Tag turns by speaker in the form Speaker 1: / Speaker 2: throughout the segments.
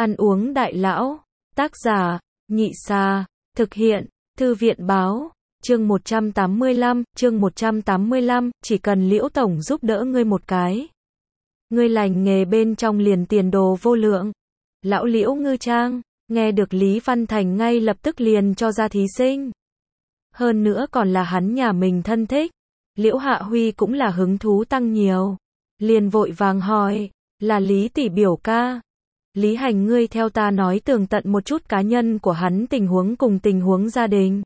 Speaker 1: Ăn uống đại lão. Tác giả, Nhị Xa. Thực hiện, Thư viện báo. Chương 185, chỉ cần Liễu Tổng giúp đỡ ngươi một cái. Ngươi lành nghề bên trong liền tiền đồ vô lượng. Lão Liễu Ngư Trang, nghe được Lý Văn Thành ngay lập tức liền cho ra thí sinh. Hơn nữa còn là hắn nhà mình thân thích. Liễu Hạ Huy cũng là hứng thú tăng nhiều. Liền vội vàng hỏi, là Lý tỷ biểu ca. Lý Hành, ngươi theo ta nói tường tận một chút cá nhân của hắn tình huống cùng tình huống gia đình.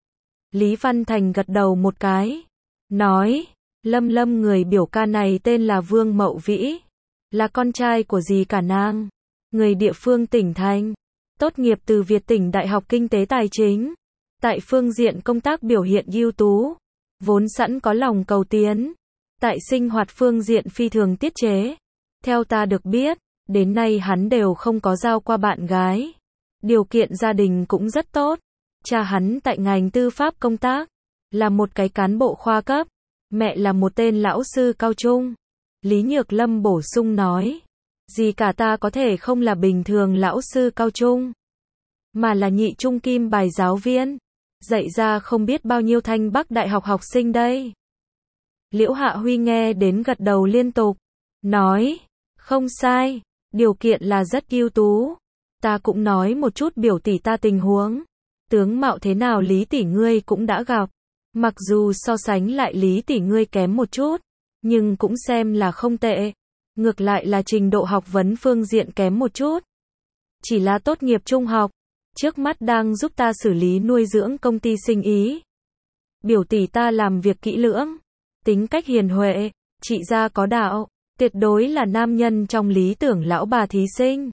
Speaker 1: Lý Văn Thành gật đầu một cái. Nói, Lâm người biểu ca này tên là Vương Mậu Vĩ. Là con trai của dì cả nàng. Người địa phương tỉnh thành. Tốt nghiệp từ Việt Tỉnh Đại học Kinh tế Tài chính. Tại phương diện công tác biểu hiện ưu tú. Vốn sẵn có lòng cầu tiến. Tại sinh hoạt phương diện phi thường tiết chế. Theo ta được biết, đến nay hắn đều không có giao qua bạn gái. Điều kiện gia đình cũng rất tốt. Cha hắn tại ngành tư pháp công tác. Là một cái cán bộ khoa cấp. Mẹ là một tên lão sư cao trung. Lý Nhược Lâm bổ sung nói. Dì cả ta có thể không là bình thường lão sư cao trung. Mà là nhị trung kim bài giáo viên. Dạy ra không biết bao nhiêu Thanh Bắc Đại học học sinh đây. Liễu Hạ Huy nghe đến gật đầu liên tục. Nói. Không sai. Điều kiện là rất ưu tú. Ta cũng nói một chút biểu tỷ ta tình huống. Tướng mạo thế nào Lý tỷ ngươi cũng đã gặp. Mặc dù so sánh lại Lý tỷ ngươi kém một chút. Nhưng cũng xem là không tệ. Ngược lại là trình độ học vấn phương diện kém một chút. Chỉ là tốt nghiệp trung học. Trước mắt đang giúp ta xử lý nuôi dưỡng công ty sinh ý. Biểu tỷ ta làm việc kỹ lưỡng. Tính cách hiền huệ. Trị gia có đạo. Tuyệt đối là nam nhân trong lý tưởng lão bà thí sinh.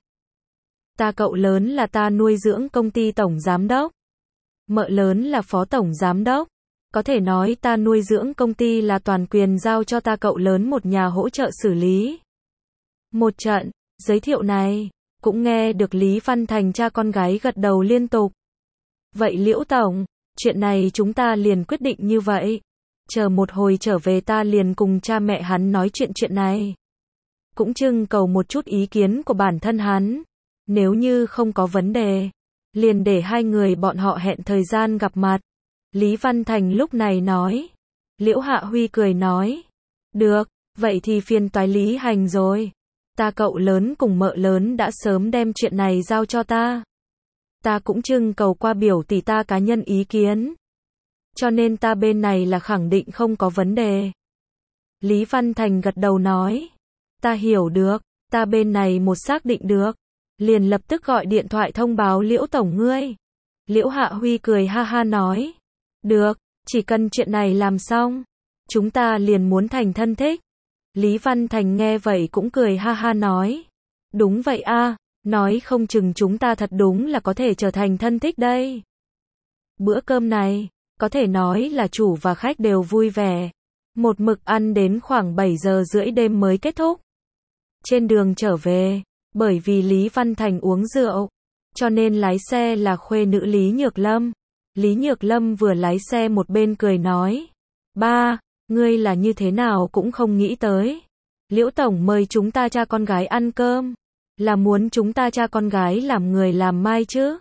Speaker 1: Ta cậu lớn là ta nuôi dưỡng công ty tổng giám đốc. Mợ lớn là phó tổng giám đốc. Có thể nói ta nuôi dưỡng công ty là toàn quyền giao cho ta cậu lớn một nhà hỗ trợ xử lý. Một trận, giới thiệu này, cũng nghe được Lý Văn Thành cha con gái gật đầu liên tục. Vậy Liễu Tổng, chuyện này chúng ta liền quyết định như vậy. Chờ một hồi trở về ta liền cùng cha mẹ hắn nói chuyện này. Cũng trưng cầu một chút ý kiến của bản thân hắn. Nếu như không có vấn đề, liền để hai người bọn họ hẹn thời gian gặp mặt. Lý Văn Thành lúc này nói. Liễu Hạ Huy cười nói. Được, vậy thì phiền toái Lý Hành rồi. Ta cậu lớn cùng mợ lớn đã sớm đem chuyện này giao cho ta. Ta cũng trưng cầu qua biểu tỷ ta cá nhân ý kiến. Cho nên ta bên này là khẳng định không có vấn đề. Lý Văn Thành gật đầu nói. Ta hiểu được, ta bên này một xác định được. Liền lập tức gọi điện thoại thông báo Liễu Tổng ngươi. Liễu Hạ Huy cười ha ha nói. Được, chỉ cần chuyện này làm xong. Chúng ta liền muốn thành thân thích. Lý Văn Thành nghe vậy cũng cười ha ha nói. Đúng vậy a, nói không chừng chúng ta thật đúng là có thể trở thành thân thích đây. Bữa cơm này, có thể nói là chủ và khách đều vui vẻ. Một mực ăn đến khoảng 7 giờ rưỡi đêm mới kết thúc. Trên đường trở về, bởi vì Lý Văn Thành uống rượu, cho nên lái xe là khuê nữ Lý Nhược Lâm. Lý Nhược Lâm vừa lái xe một bên cười nói. Ba, ngươi là như thế nào cũng không nghĩ tới. Liễu Tổng mời chúng ta cha con gái ăn cơm. Là muốn chúng ta cha con gái làm người làm mai chứ.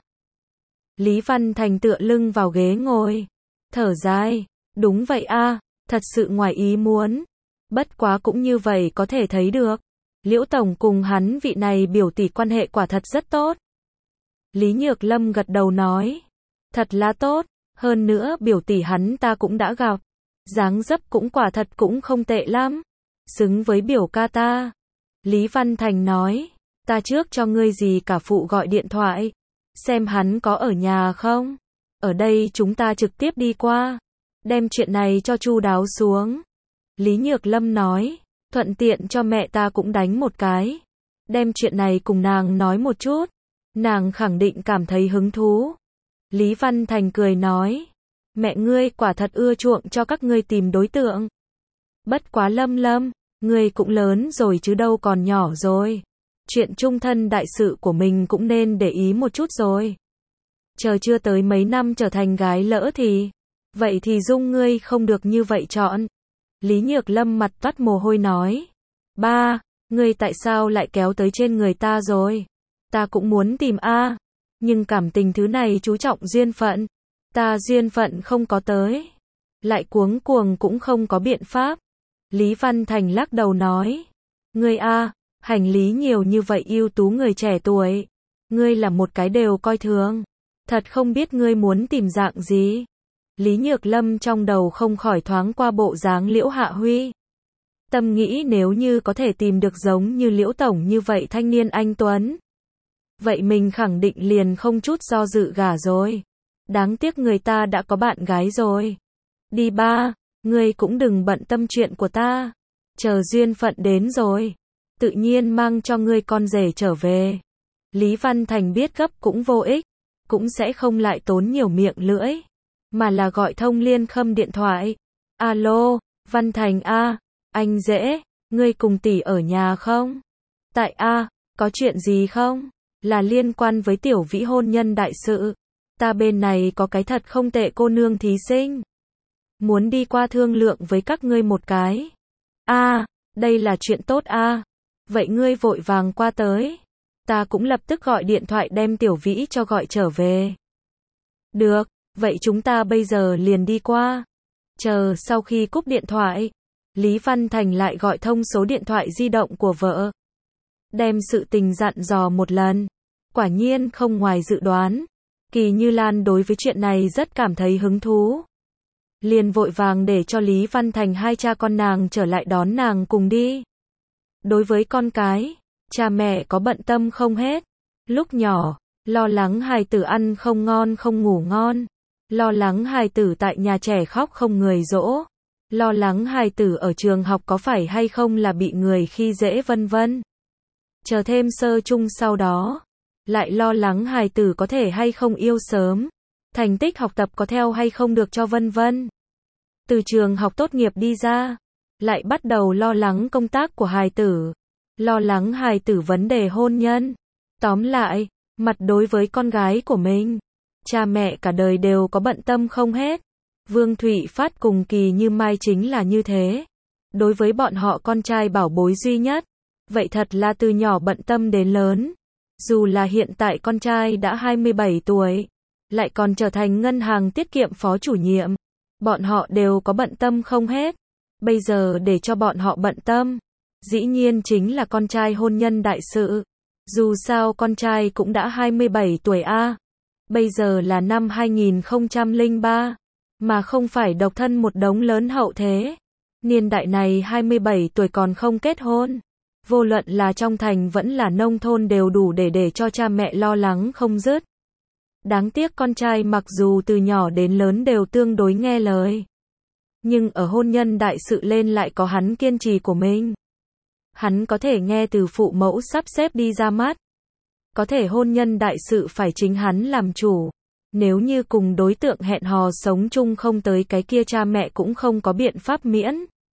Speaker 1: Lý Văn Thành tựa lưng vào ghế ngồi. Thở dài. Đúng vậy a, thật sự ngoài ý muốn. Bất quá cũng như vậy có thể thấy được. Liễu Tổng cùng hắn vị này biểu tỷ quan hệ quả thật rất tốt. Lý Nhược Lâm gật đầu nói. Thật là tốt. Hơn nữa biểu tỷ hắn ta cũng đã gặp. Dáng dấp cũng quả thật cũng không tệ lắm. Xứng với biểu ca ta. Lý Văn Thành nói. Ta trước cho ngươi dì cả phụ gọi điện thoại. Xem hắn có ở nhà không. Ở đây chúng ta trực tiếp đi qua. Đem chuyện này cho chu đáo xuống. Lý Nhược Lâm nói. Thuận tiện cho mẹ ta cũng đánh một cái. Đem chuyện này cùng nàng nói một chút. Nàng khẳng định cảm thấy hứng thú. Lý Văn Thành cười nói. Mẹ ngươi quả thật ưa chuộng cho các ngươi tìm đối tượng. Bất quá Lâm, ngươi cũng lớn rồi chứ đâu còn nhỏ rồi. Chuyện chung thân đại sự của mình cũng nên để ý một chút rồi. Chờ chưa tới mấy năm trở thành gái lỡ thì. Vậy thì Dung ngươi không được như vậy chọn. Lý Nhược Lâm mặt toát mồ hôi nói. Ba, ngươi tại sao lại kéo tới trên người ta rồi? Ta cũng muốn tìm a, nhưng cảm tình thứ này chú trọng duyên phận. Ta duyên phận không có tới, lại cuống cuồng cũng không có biện pháp. Lý Văn Thành lắc đầu nói, ngươi a, hành lý nhiều như vậy ưu tú người trẻ tuổi, ngươi là một cái đều coi thường, thật không biết ngươi muốn tìm dạng gì. Lý Nhược Lâm trong đầu không khỏi thoáng qua bộ dáng Liễu Hạ Huy. Tâm nghĩ nếu như có thể tìm được giống như Liễu Tổng như vậy thanh niên anh tuấn, vậy mình khẳng định liền không chút do dự gả rồi. Đáng tiếc người ta đã có bạn gái rồi. Đi ba, ngươi cũng đừng bận tâm chuyện của ta. Chờ duyên phận đến rồi, tự nhiên mang cho ngươi con rể trở về. Lý Văn Thành biết gấp cũng vô ích, cũng sẽ không lại tốn nhiều miệng lưỡi, mà là gọi thông Liên Khâm điện thoại. Alo, Văn Thành a, anh dễ, ngươi cùng tỷ ở nhà không? Tại a, có chuyện gì không? Là liên quan với Tiểu Vĩ hôn nhân đại sự. Ta bên này có cái thật không tệ cô nương thí sinh, muốn đi qua thương lượng với các ngươi một cái. A, đây là chuyện tốt a. Vậy ngươi vội vàng qua tới. Ta cũng lập tức gọi điện thoại đem Tiểu Vĩ cho gọi trở về. Được, vậy chúng ta bây giờ liền đi qua. Chờ sau khi cúp điện thoại, Lý Văn Thành lại gọi thông số điện thoại di động của vợ. Đem sự tình dặn dò một lần. Quả nhiên không ngoài dự đoán, Kỳ Như Lan đối với chuyện này rất cảm thấy hứng thú. Liền vội vàng để cho Lý Văn Thành hai cha con nàng trở lại đón nàng cùng đi. Đối với con cái, cha mẹ có bận tâm không hết. Lúc nhỏ, lo lắng hài tử ăn không ngon không ngủ ngon. Lo lắng hài tử tại nhà trẻ khóc không người dỗ. Lo lắng hài tử ở trường học có phải hay không là bị người khi dễ vân vân. Chờ thêm sơ chung sau đó, lại lo lắng hài tử có thể hay không yêu sớm. Thành tích học tập có theo hay không được cho vân vân. Từ trường học tốt nghiệp đi ra, lại bắt đầu lo lắng công tác của hài tử. Lo lắng hài tử vấn đề hôn nhân. Tóm lại, mặt đối với con gái của mình, cha mẹ cả đời đều có bận tâm không hết. Vương Thụy Phát cùng Kỳ Như Mai chính là như thế. Đối với bọn họ con trai bảo bối duy nhất, vậy thật là từ nhỏ bận tâm đến lớn. Dù là hiện tại con trai đã 27 tuổi, lại còn trở thành ngân hàng tiết kiệm phó chủ nhiệm, bọn họ đều có bận tâm không hết. Bây giờ để cho bọn họ bận tâm, dĩ nhiên chính là con trai hôn nhân đại sự. Dù sao con trai cũng đã 27 tuổi a. Bây giờ là năm 2003, mà không phải độc thân một đống lớn hậu thế. Niên đại này 27 tuổi còn không kết hôn. Vô luận là trong thành vẫn là nông thôn đều đủ để cho cha mẹ lo lắng không dứt. Đáng tiếc con trai mặc dù từ nhỏ đến lớn đều tương đối nghe lời, nhưng ở hôn nhân đại sự lên lại có hắn kiên trì của mình. Hắn có thể nghe từ phụ mẫu sắp xếp đi ra mắt. Có thể hôn nhân đại sự phải chính hắn làm chủ. Nếu như cùng đối tượng hẹn hò sống chung không tới cái kia cha mẹ cũng không có biện pháp miễn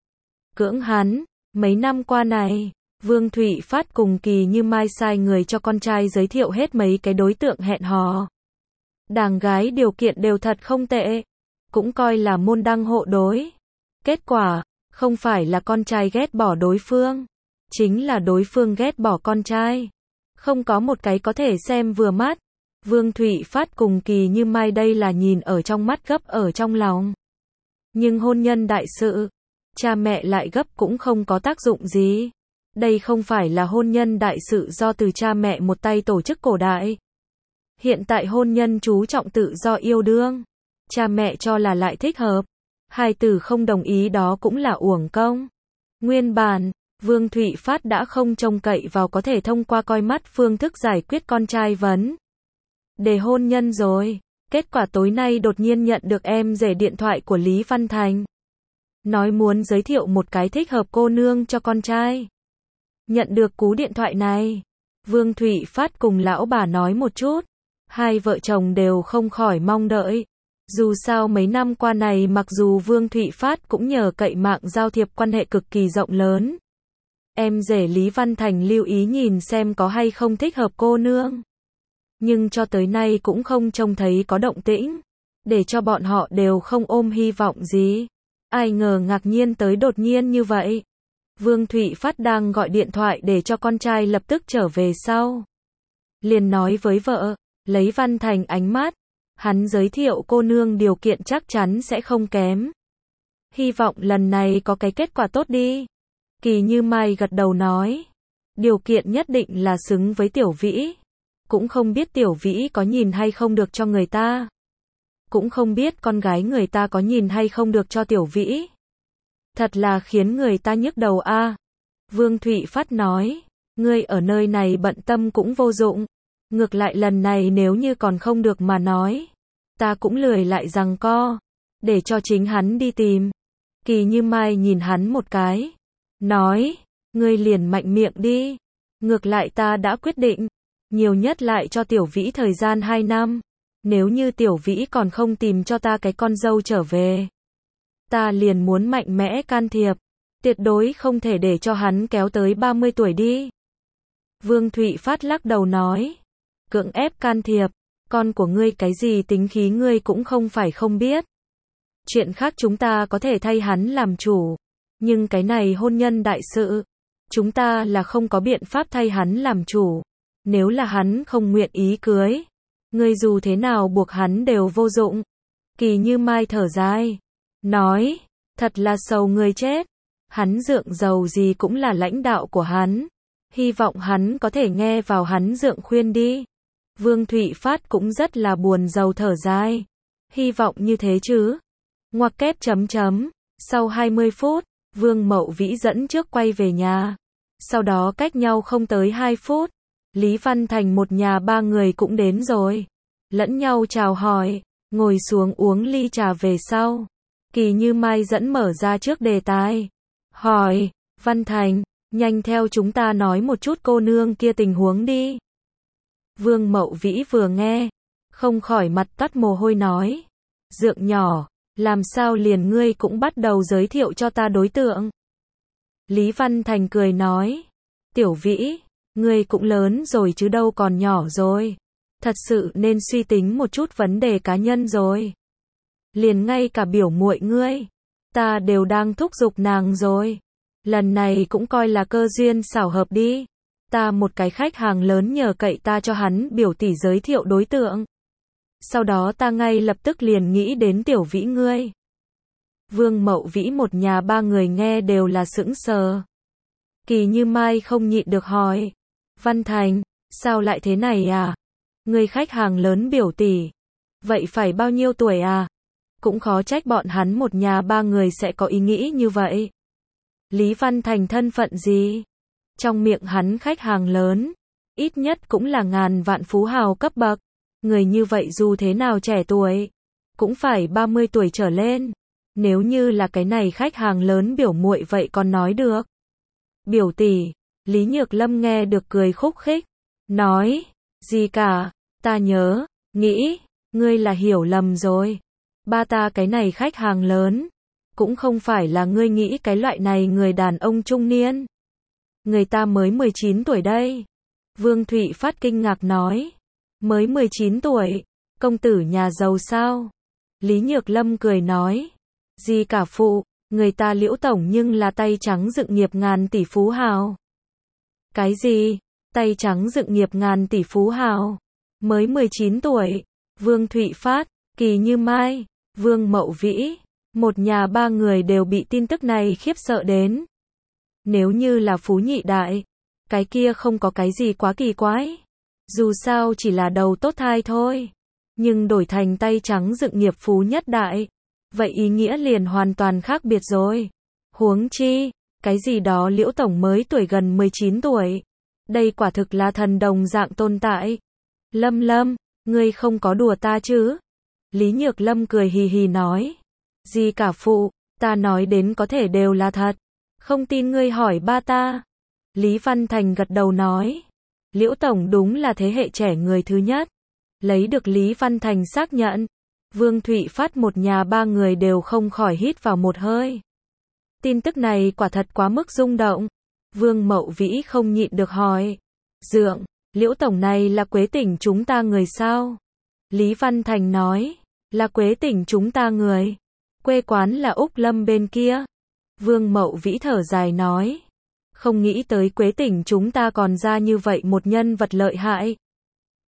Speaker 1: cưỡng hắn. Mấy năm qua này, Vương Thụy Phát cùng Kỳ Như Mai sai người cho con trai giới thiệu hết mấy cái đối tượng hẹn hò. Đàng gái điều kiện đều thật không tệ, cũng coi là môn đăng hộ đối. Kết quả, không phải là con trai ghét bỏ đối phương, chính là đối phương ghét bỏ con trai. Không có một cái có thể xem vừa mắt. Vương Thụy Phát cùng Kỳ Như Mai đây là nhìn ở trong mắt gấp ở trong lòng. Nhưng hôn nhân đại sự, cha mẹ lại gấp cũng không có tác dụng gì. Đây không phải là hôn nhân đại sự do từ cha mẹ một tay tổ chức cổ đại. Hiện tại hôn nhân chú trọng tự do yêu đương. Cha mẹ cho là lại thích hợp. Hài tử không đồng ý đó cũng là uổng công. Nguyên bản, Vương Thụy Phát đã không trông cậy vào có thể thông qua coi mắt phương thức giải quyết con trai vấn đề hôn nhân rồi. Kết quả tối nay đột nhiên nhận được em rể điện thoại của Lý Văn Thành. Nói muốn giới thiệu một cái thích hợp cô nương cho con trai. Nhận được cú điện thoại này, Vương Thụy Phát cùng lão bà nói một chút. Hai vợ chồng đều không khỏi mong đợi. Dù sao mấy năm qua này mặc dù Vương Thụy Phát cũng nhờ cậy mạng giao thiệp quan hệ cực kỳ rộng lớn. Em rể Lý Văn Thành lưu ý nhìn xem có hay không thích hợp cô nương. Nhưng cho tới nay cũng không trông thấy có động tĩnh. Để cho bọn họ đều không ôm hy vọng gì. Ai ngờ ngạc nhiên tới đột nhiên như vậy. Vương Thụy Phát đang gọi điện thoại để cho con trai lập tức trở về sau. liền nói với vợ, lấy Văn Thành ánh mắt, hắn giới thiệu cô nương điều kiện chắc chắn sẽ không kém. Hy vọng lần này có cái kết quả tốt đi. Kỳ Như Mai gật đầu nói, điều kiện nhất định là xứng với Tiểu Vĩ. Cũng không biết Tiểu Vĩ có nhìn hay không được cho người ta. Cũng không biết con gái người ta có nhìn hay không được cho Tiểu Vĩ. Thật là khiến người ta nhức đầu a. Vương Thụy Phát nói, ngươi ở nơi này bận tâm cũng vô dụng. Ngược lại lần này nếu như còn không được mà nói, ta cũng lười lại giằng co, để cho chính hắn đi tìm. Kỳ Như Mai nhìn hắn một cái, nói, ngươi liền mạnh miệng đi. Ngược lại ta đã quyết định, nhiều nhất lại cho Tiểu Vĩ thời gian 2 năm. Nếu như Tiểu Vĩ còn không tìm cho ta cái con dâu trở về, ta liền muốn mạnh mẽ can thiệp, tuyệt đối không thể để cho hắn kéo tới 30 tuổi đi. Vương Thụy Phát lắc đầu nói, cưỡng ép can thiệp, con của ngươi cái gì tính khí ngươi cũng không phải không biết. Chuyện khác chúng ta có thể thay hắn làm chủ, nhưng cái này hôn nhân đại sự, chúng ta là không có biện pháp thay hắn làm chủ. Nếu là hắn không nguyện ý cưới, ngươi dù thế nào buộc hắn đều vô dụng. Kỳ Như Mai thở dài, nói, thật là sầu người chết. Hắn dượng giàu gì cũng là lãnh đạo của hắn. Hy vọng hắn có thể nghe vào hắn dượng khuyên đi. Vương Thụy Phát cũng rất là buồn rầu thở dài. Hy vọng như thế chứ. Ngoặc kép chấm chấm. Sau 20 phút, Vương Mậu Vĩ dẫn trước quay về nhà. Sau đó cách nhau không tới 2 phút. Lý Văn Thành một nhà 3 người cũng đến rồi. Lẫn nhau chào hỏi, ngồi xuống uống ly trà về sau. Kỳ Như Mai dẫn mở ra trước đề tài. Hỏi, Văn Thành, nhanh theo chúng ta nói một chút cô nương kia tình huống đi. Vương Mậu Vĩ vừa nghe, không khỏi mặt toát mồ hôi nói. Dượng nhỏ, làm sao liền ngươi cũng bắt đầu giới thiệu cho ta đối tượng. Lý Văn Thành cười nói, Tiểu Vĩ, ngươi cũng lớn rồi chứ đâu còn nhỏ rồi. Thật sự nên suy tính một chút vấn đề cá nhân rồi. Liền ngay cả biểu muội ngươi, ta đều đang thúc giục nàng rồi. Lần này cũng coi là cơ duyên xảo hợp đi. Ta một cái khách hàng lớn nhờ cậy ta cho hắn biểu tỷ giới thiệu đối tượng. Sau đó ta ngay lập tức liền nghĩ đến Tiểu Vĩ ngươi. Vương Mậu Vĩ một nhà 3 người nghe đều là sững sờ. Kỳ Như Mai không nhịn được hỏi, Văn Thành, sao lại thế này à? Người khách hàng lớn biểu tỷ, vậy phải bao nhiêu tuổi à? Cũng khó trách bọn hắn một nhà 3 người sẽ có ý nghĩ như vậy. Lý Văn Thành thân phận gì? Trong miệng hắn khách hàng lớn, ít nhất cũng là ngàn vạn phú hào cấp bậc. Người như vậy dù thế nào trẻ tuổi, cũng phải 30 tuổi trở lên. Nếu như là cái này khách hàng lớn biểu muội vậy còn nói được. Biểu tỷ, Lý Nhược Lâm nghe được cười khúc khích, nói, gì cả, ta nhớ, nghĩ, ngươi là hiểu lầm rồi. Ba ta cái này khách hàng lớn, cũng không phải là ngươi nghĩ cái loại này người đàn ông trung niên. Người ta mới 19 tuổi đây. Vương Thụy Phát kinh ngạc nói, mới 19 tuổi, công tử nhà giàu sao? Lý Nhược Lâm cười nói, gì cả phụ, người ta Liễu tổng nhưng là tay trắng dựng nghiệp ngàn tỷ phú hào. Cái gì? Tay trắng dựng nghiệp ngàn tỷ phú hào? Mới 19 tuổi, Vương Thụy Phát, Kỳ Như Mai, Vương Mậu Vĩ, một nhà 3 người đều bị tin tức này khiếp sợ đến. Nếu như là phú nhị đại, cái kia không có cái gì quá kỳ quái. Dù sao chỉ là đầu tốt thai thôi. Nhưng đổi thành tay trắng dựng nghiệp phú nhất đại, vậy ý nghĩa liền hoàn toàn khác biệt rồi. Huống chi, cái gì đó Liễu tổng mới tuổi gần 19 tuổi. Đây quả thực là thần đồng dạng tồn tại. Lâm Lâm, ngươi không có đùa ta chứ? Lý Nhược Lâm cười hì hì nói. Gì cả phụ, ta nói đến có thể đều là thật. Không tin ngươi hỏi ba ta. Lý Văn Thành gật đầu nói. Liễu tổng đúng là thế hệ trẻ người thứ nhất. Lấy được Lý Văn Thành xác nhận. Vương Thụy Phát một nhà 3 người đều không khỏi hít vào một hơi. Tin tức này quả thật quá mức rung động. Vương Mậu Vĩ không nhịn được hỏi. Dượng, Liễu tổng này là Quế tỉnh chúng ta người sao? Lý Văn Thành nói. Là Quế tỉnh chúng ta người. Quê quán là Úc Lâm bên kia. Vương Mậu Vĩ thở dài nói. Không nghĩ tới Quế tỉnh chúng ta còn ra như vậy một nhân vật lợi hại.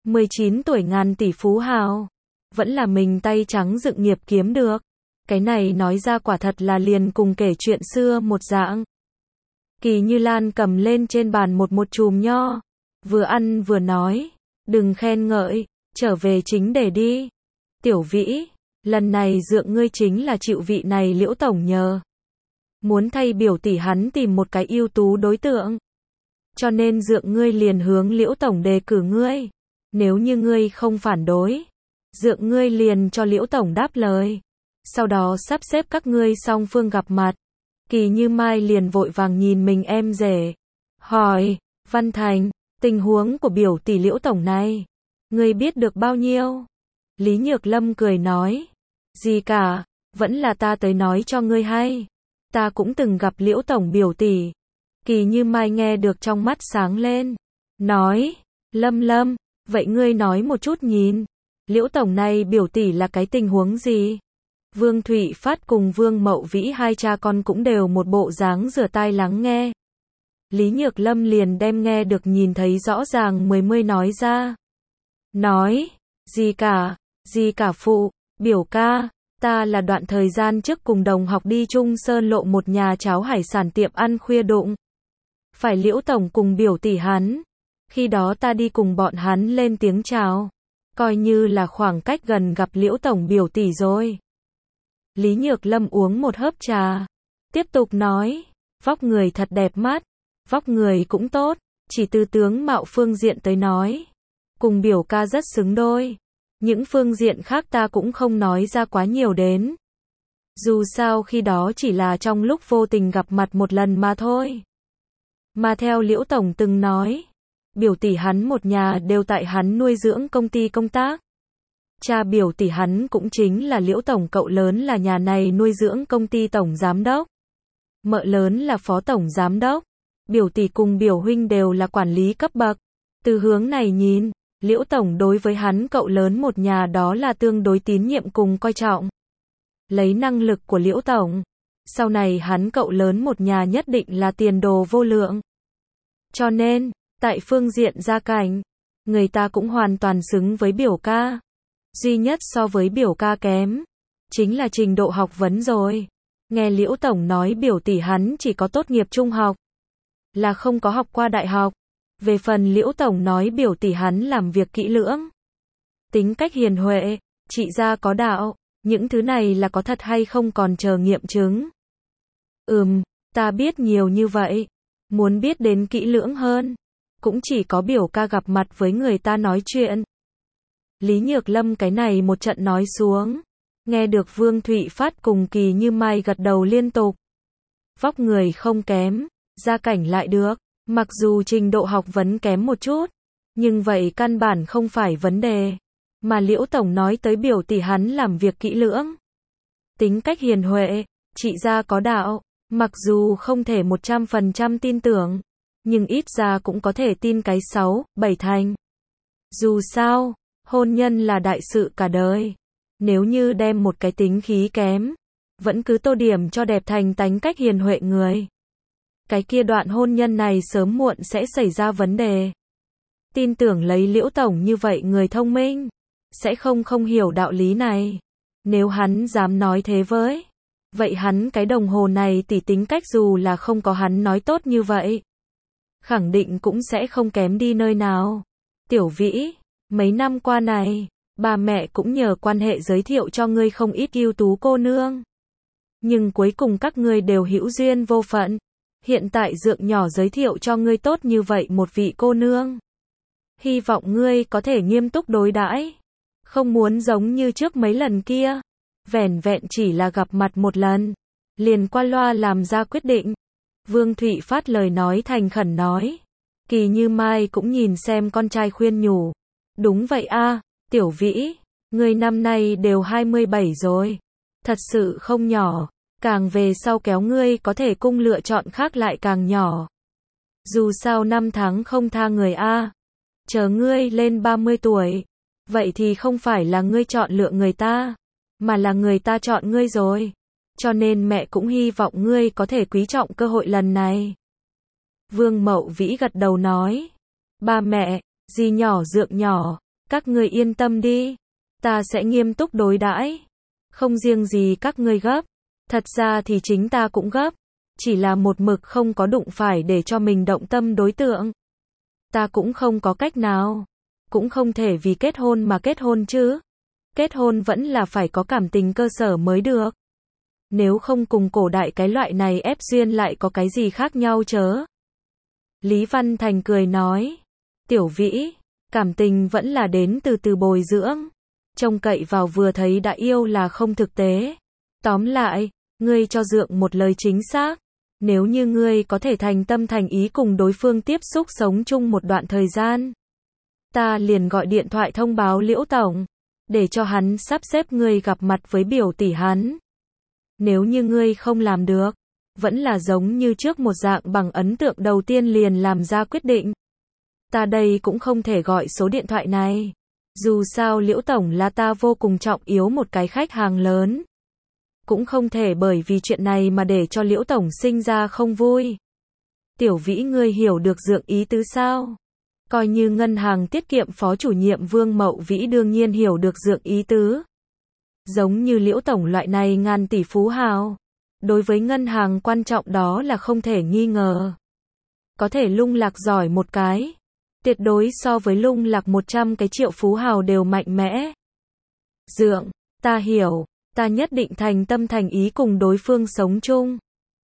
Speaker 1: 19 tuổi ngàn tỷ phú hào, vẫn là mình tay trắng dựng nghiệp kiếm được. Cái này nói ra quả thật là liền cùng kể chuyện xưa một dạng. Kỳ Như Lan cầm lên trên bàn một chùm nho, vừa ăn vừa nói, đừng khen ngợi, trở về chính đề đi. Tiểu Vĩ, lần này dượng ngươi chính là chịu vị này Liễu tổng nhờ. Muốn thay biểu tỷ hắn tìm một cái ưu tú đối tượng. Cho nên dượng ngươi liền hướng Liễu tổng đề cử ngươi. Nếu như ngươi không phản đối, dượng ngươi liền cho Liễu tổng đáp lời. Sau đó sắp xếp các ngươi song phương gặp mặt. Kỳ Như Mai liền vội vàng nhìn mình em rể. Hỏi, Văn Thành, tình huống của biểu tỷ Liễu tổng này, ngươi biết được bao nhiêu? Lý Nhược Lâm cười nói, gì cả, vẫn là ta tới nói cho ngươi hay. Ta cũng từng gặp Liễu tổng biểu tỷ. Kỳ Như Mai nghe được trong mắt sáng lên, nói, Lâm, vậy ngươi nói một chút nhìn, Liễu tổng này biểu tỷ là cái tình huống gì? Vương Thụy Phát cùng Vương Mậu Vĩ hai cha con cũng đều một bộ dáng rửa tai lắng nghe. Lý Nhược Lâm liền đem nghe được nhìn thấy rõ ràng mươi nói ra. Nói, gì cả phụ, biểu ca, ta là đoạn thời gian trước cùng đồng học đi Trung Sơn Lộ một nhà cháo hải sản tiệm ăn khuya đụng. Phải Liễu tổng cùng biểu tỷ hắn. Khi đó ta đi cùng bọn hắn lên tiếng chào. Coi như là khoảng cách gần gặp Liễu tổng biểu tỷ rồi. Lý Nhược Lâm uống một hớp trà. Tiếp tục nói, vóc người thật đẹp mắt. Vóc người cũng tốt, chỉ từ tướng mạo phương diện tới nói. Cùng biểu ca rất xứng đôi. Những phương diện khác ta cũng không nói ra quá nhiều đến. Dù sao khi đó chỉ là trong lúc vô tình gặp mặt một lần mà thôi. Mà theo Liễu tổng từng nói, biểu tỷ hắn một nhà đều tại hắn nuôi dưỡng công ty công tác. Cha biểu tỷ hắn cũng chính là Liễu tổng cậu lớn là nhà này nuôi dưỡng công ty tổng giám đốc. Mợ lớn là phó tổng giám đốc. Biểu tỷ cùng biểu huynh đều là quản lý cấp bậc. Từ hướng này nhìn, Liễu tổng đối với hắn cậu lớn một nhà đó là tương đối tín nhiệm cùng coi trọng. Lấy năng lực của Liễu tổng, sau này hắn cậu lớn một nhà nhất định là tiền đồ vô lượng. Cho nên, tại phương diện gia cảnh, người ta cũng hoàn toàn xứng với biểu ca. Duy nhất so với biểu ca kém, chính là trình độ học vấn rồi. Nghe Liễu tổng nói biểu tỷ hắn chỉ có tốt nghiệp trung học, là không có học qua đại học. Về phần Liễu tổng nói biểu tỷ hắn làm việc kỹ lưỡng, tính cách hiền huệ, trị gia có đạo, những thứ này là có thật hay không còn chờ nghiệm chứng. Ta biết nhiều như vậy, muốn biết đến kỹ lưỡng hơn, cũng chỉ có biểu ca gặp mặt với người ta nói chuyện. Lý Nhược Lâm cái này một trận nói xuống, nghe được Vương Thụy Phát cùng Kỳ Như Mai gật đầu liên tục. Vóc người không kém, gia cảnh lại được, mặc dù trình độ học vấn kém một chút, nhưng vậy căn bản không phải vấn đề. Mà Liễu tổng nói tới biểu tỷ hắn làm việc kỹ lưỡng, tính cách hiền huệ, trị gia có đạo, mặc dù không thể 100% tin tưởng, nhưng ít ra cũng có thể tin cái 6-7 thành. Dù sao, hôn nhân là đại sự cả đời. Nếu như đem một cái tính khí kém, vẫn cứ tô điểm cho đẹp thành tánh cách hiền huệ người, cái kia đoạn hôn nhân này sớm muộn sẽ xảy ra vấn đề. Tin tưởng lấy Liễu tổng như vậy người thông minh, sẽ không hiểu đạo lý này. Nếu hắn dám nói thế với, vậy hắn cái đồng hồ này tỉ tính cách dù là không có hắn nói tốt như vậy, khẳng định cũng sẽ không kém đi nơi nào. Tiểu Vĩ, mấy năm qua này, bà mẹ cũng nhờ quan hệ giới thiệu cho ngươi không ít ưu tú cô nương. Nhưng cuối cùng các ngươi đều hữu duyên vô phận. Hiện tại dượng nhỏ giới thiệu cho ngươi tốt như vậy một vị cô nương. Hy vọng ngươi có thể nghiêm túc đối đãi, không muốn giống như trước mấy lần kia, vẻn vẹn chỉ là gặp mặt một lần, liền qua loa làm ra quyết định. Vương Thụy Phát lời nói thành khẩn nói. Kỳ Như Mai cũng nhìn xem con trai khuyên nhủ. Đúng vậy a, Tiểu Vĩ, ngươi năm nay đều 27 rồi, thật sự không nhỏ, càng về sau kéo ngươi có thể cung lựa chọn khác lại càng nhỏ. Dù sao năm tháng không tha người a, chờ ngươi lên 30 tuổi, vậy thì không phải là ngươi chọn lựa người ta, mà là người ta chọn ngươi rồi. Cho nên mẹ cũng hy vọng ngươi có thể quý trọng cơ hội lần này. Vương Mậu Vĩ gật đầu nói, ba mẹ, dì nhỏ dượng nhỏ, Các ngươi yên tâm đi, ta sẽ nghiêm túc đối đãi. Không riêng gì các ngươi gấp, thật ra thì chính ta cũng gấp, chỉ là một mực không có đụng phải để cho mình động tâm đối tượng. Ta cũng không có cách nào, cũng không thể vì kết hôn mà kết hôn chứ. Kết hôn vẫn là phải có cảm tình cơ sở mới được. Nếu không cùng cổ đại cái loại này ép duyên lại có cái gì khác nhau chớ. Lý Văn Thành cười nói, Tiểu Vĩ, cảm tình vẫn là đến từ từ bồi dưỡng. Trông cậy vào vừa thấy đã yêu là không thực tế. Tóm lại, ngươi cho Dượng một lời chính xác. Nếu như ngươi có thể thành tâm thành ý cùng đối phương tiếp xúc sống chung một đoạn thời gian, ta liền gọi điện thoại thông báo Liễu Tổng, để cho hắn sắp xếp ngươi gặp mặt với biểu tỷ hắn. Nếu như ngươi không làm được, vẫn là giống như trước một dạng bằng ấn tượng đầu tiên liền làm ra quyết định. Ta đây cũng không thể gọi số điện thoại này. Dù sao Liễu Tổng là ta vô cùng trọng yếu một cái khách hàng lớn. Cũng không thể bởi vì chuyện này mà để cho Liễu Tổng sinh ra không vui. Tiểu Vĩ ngươi hiểu được Dượng ý tứ sao? Coi như ngân hàng tiết kiệm phó chủ nhiệm Vương Mậu Vĩ đương nhiên hiểu được Dượng ý tứ. Giống như Liễu Tổng loại này ngàn tỷ phú hào. Đối với ngân hàng quan trọng đó là không thể nghi ngờ. Có thể lung lạc giỏi một cái. Tuyệt đối so với lung lạc 100 cái triệu phú hào đều mạnh mẽ. Dượng, ta hiểu, ta nhất định thành tâm thành ý cùng đối phương sống chung.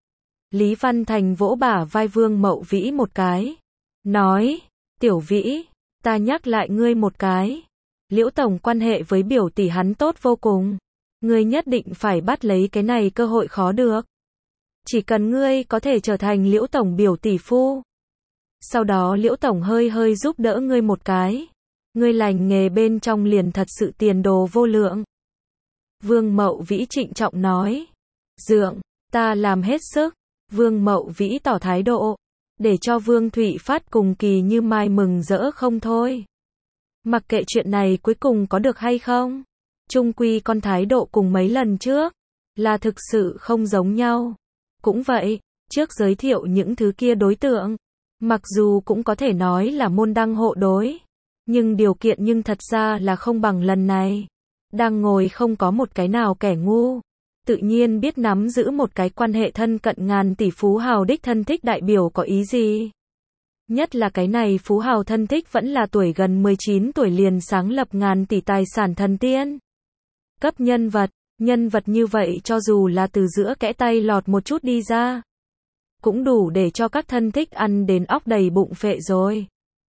Speaker 1: Lý Văn Thành vỗ bả vai Vương Mậu Vĩ một cái. Nói, Tiểu Vĩ, ta nhắc lại ngươi một cái. Liễu Tổng quan hệ với biểu tỷ hắn tốt vô cùng. Ngươi nhất định phải bắt lấy cái này cơ hội khó được. Chỉ cần ngươi có thể trở thành Liễu Tổng biểu tỷ phu. Sau đó Liễu Tổng hơi hơi giúp đỡ ngươi một cái. Ngươi lành nghề bên trong liền thật sự tiền đồ vô lượng. Vương Mậu Vĩ trịnh trọng nói. Dượng, ta làm hết sức. Vương Mậu Vĩ tỏ thái độ. Để cho Vương Thụy Phát cùng Kỳ Như Mai mừng rỡ không thôi. Mặc kệ chuyện này cuối cùng có được hay không. Chung quy con thái độ cùng mấy lần trước. Là thực sự không giống nhau. Cũng vậy, trước giới thiệu những thứ kia đối tượng. Mặc dù cũng có thể nói là môn đăng hộ đối. Nhưng điều kiện nhưng thật ra là không bằng lần này. Đang ngồi không có một cái nào kẻ ngu. Tự nhiên biết nắm giữ một cái quan hệ thân cận ngàn tỷ phú hào đích thân thích đại biểu có ý gì. Nhất là cái này phú hào thân thích vẫn là tuổi gần 19 tuổi liền sáng lập ngàn tỷ tài sản thần tiên. Cấp nhân vật như vậy cho dù là từ giữa kẽ tay lọt một chút đi ra. Cũng đủ để cho các thân thích ăn đến óc đầy bụng phệ rồi.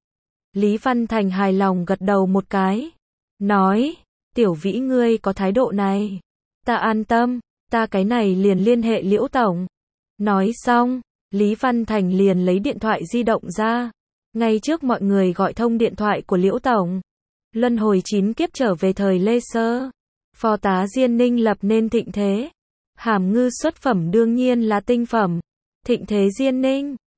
Speaker 1: Lý Văn Thành hài lòng gật đầu một cái. Nói, Tiểu Vĩ ngươi có thái độ này. Ta an tâm, ta cái này liền liên hệ Liễu Tổng. Nói xong, Lý Văn Thành liền lấy điện thoại di động ra. Ngay trước mọi người gọi thông điện thoại của Liễu Tổng. Luân hồi 9 kiếp trở về thời Lê Sơ. Phó tá Diên Ninh lập nên thịnh thế. Hàm ngư xuất phẩm đương nhiên là tinh phẩm. Thịnh thế Diên Ninh.